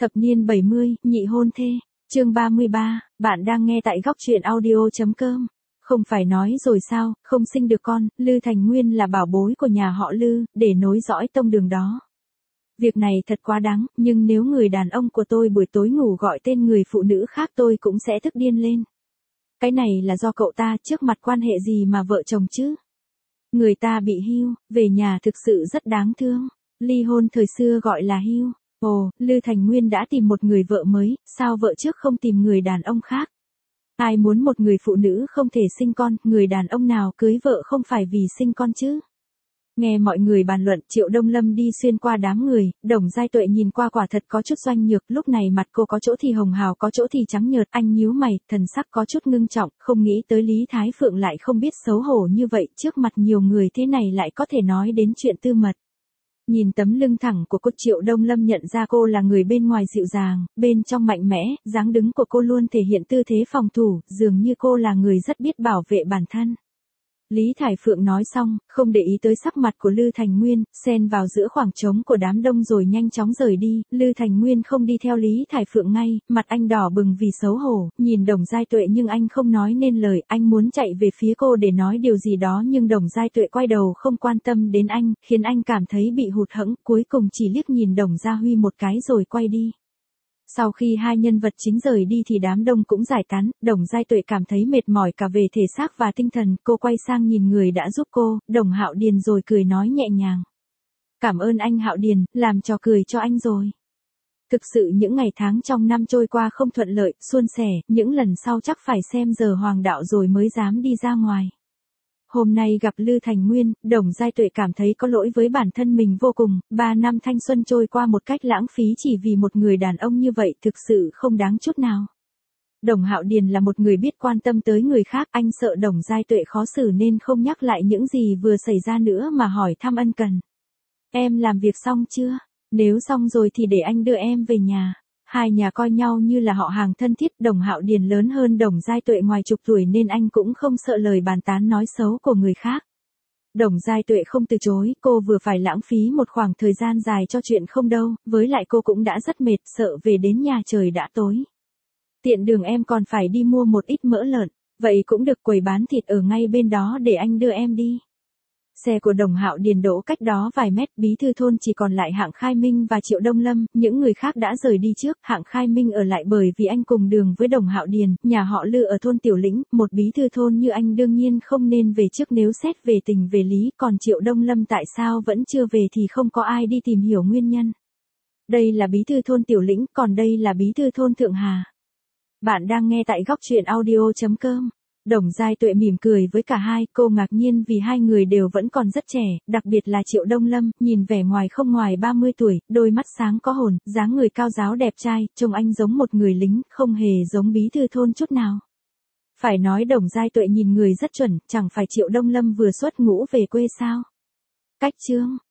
Thập niên 70, nhị hôn thê. Chương 33, bạn đang nghe tại góc truyện audio.com. Không phải nói rồi sao, không sinh được con, Lư Thành Nguyên là bảo bối của nhà họ Lư, để nối dõi tông đường đó. Việc này thật quá đáng, nhưng nếu người đàn ông của tôi buổi tối ngủ gọi tên người phụ nữ khác tôi cũng sẽ tức điên lên. Cái này là do cậu ta, trước mặt quan hệ gì mà vợ chồng chứ? Người ta bị hưu, về nhà thực sự rất đáng thương. Ly hôn thời xưa gọi là hưu. Ồ, Lư Thành Nguyên đã tìm một người vợ mới, sao vợ trước không tìm người đàn ông khác? Ai muốn một người phụ nữ không thể sinh con, người đàn ông nào cưới vợ không phải vì sinh con chứ? Nghe mọi người bàn luận, Triệu Đông Lâm đi xuyên qua đám người, Đồng Giai Tuệ nhìn qua quả thật có chút doanh nhược, lúc này mặt cô có chỗ thì hồng hào có chỗ thì trắng nhợt, anh nhíu mày, thần sắc có chút ngưng trọng, không nghĩ tới Lý Thái Phượng lại không biết xấu hổ như vậy, trước mặt nhiều người thế này lại có thể nói đến chuyện tư mật. Nhìn tấm lưng thẳng của cô, Triệu Đông Lâm nhận ra cô là người bên ngoài dịu dàng, bên trong mạnh mẽ, dáng đứng của cô luôn thể hiện tư thế phòng thủ, dường như cô là người rất biết bảo vệ bản thân. Lý Thải Phượng nói xong, không để ý tới sắc mặt của Lư Thành Nguyên, xen vào giữa khoảng trống của đám đông rồi nhanh chóng rời đi. Lư Thành Nguyên không đi theo Lý Thải Phượng ngay, mặt anh đỏ bừng vì xấu hổ, nhìn Đồng Giai Tuệ nhưng anh không nói nên lời, anh muốn chạy về phía cô để nói điều gì đó nhưng Đồng Giai Tuệ quay đầu không quan tâm đến anh, khiến anh cảm thấy bị hụt hẫng, cuối cùng chỉ liếc nhìn Đồng Gia Huy một cái rồi quay đi. Sau khi hai nhân vật chính rời đi thì đám đông cũng giải tán, Đồng Giai Tuệ cảm thấy mệt mỏi cả về thể xác và tinh thần, cô quay sang nhìn người đã giúp cô, Đồng Hạo Điền rồi cười nói nhẹ nhàng. Cảm ơn anh Hạo Điền, làm trò cười cho anh rồi. Thực sự những ngày tháng trong năm trôi qua không thuận lợi, suôn sẻ, những lần sau chắc phải xem giờ hoàng đạo rồi mới dám đi ra ngoài. Hôm nay gặp Lư Thành Nguyên, Đồng Giai Tuệ cảm thấy có lỗi với bản thân mình vô cùng, 3 năm thanh xuân trôi qua một cách lãng phí chỉ vì một người đàn ông như vậy thực sự không đáng chút nào. Đồng Hạo Điền là một người biết quan tâm tới người khác, anh sợ Đồng Giai Tuệ khó xử nên không nhắc lại những gì vừa xảy ra nữa mà hỏi thăm ân cần. Em làm việc xong chưa? Nếu xong rồi thì để anh đưa em về nhà. Hai nhà coi nhau như là họ hàng thân thiết, Đồng Hạo Điền lớn hơn Đồng Giai Tuệ ngoài chục tuổi nên anh cũng không sợ lời bàn tán nói xấu của người khác. Đồng Giai Tuệ không từ chối, cô vừa phải lãng phí một khoảng thời gian dài cho chuyện không đâu, với lại cô cũng đã rất mệt, sợ về đến nhà trời đã tối. Tiện đường em còn phải đi mua một ít mỡ lợn, vậy cũng được, quầy bán thịt ở ngay bên đó để anh đưa em đi. Xe của Đồng Hạo Điền đỗ cách đó vài mét, bí thư thôn chỉ còn lại Hạng Khai Minh và Triệu Đông Lâm, những người khác đã rời đi trước, Hạng Khai Minh ở lại bởi vì anh cùng đường với Đồng Hạo Điền, nhà họ Lư ở thôn Tiểu Lĩnh, một bí thư thôn như anh đương nhiên không nên về trước nếu xét về tình về lý, còn Triệu Đông Lâm tại sao vẫn chưa về thì không có ai đi tìm hiểu nguyên nhân. Đây là bí thư thôn Tiểu Lĩnh, còn đây là bí thư thôn Thượng Hà. Bạn đang nghe tại góc truyện audio.com. Đồng Giai Tuệ mỉm cười với cả hai, cô ngạc nhiên vì hai người đều vẫn còn rất trẻ, đặc biệt là Triệu Đông Lâm, nhìn vẻ ngoài không ngoài 30 tuổi, đôi mắt sáng có hồn, dáng người cao ráo đẹp trai, trông anh giống một người lính, không hề giống bí thư thôn chút nào. Phải nói Đồng Giai Tuệ nhìn người rất chuẩn, chẳng phải Triệu Đông Lâm vừa xuất ngũ về quê sao? Cách chương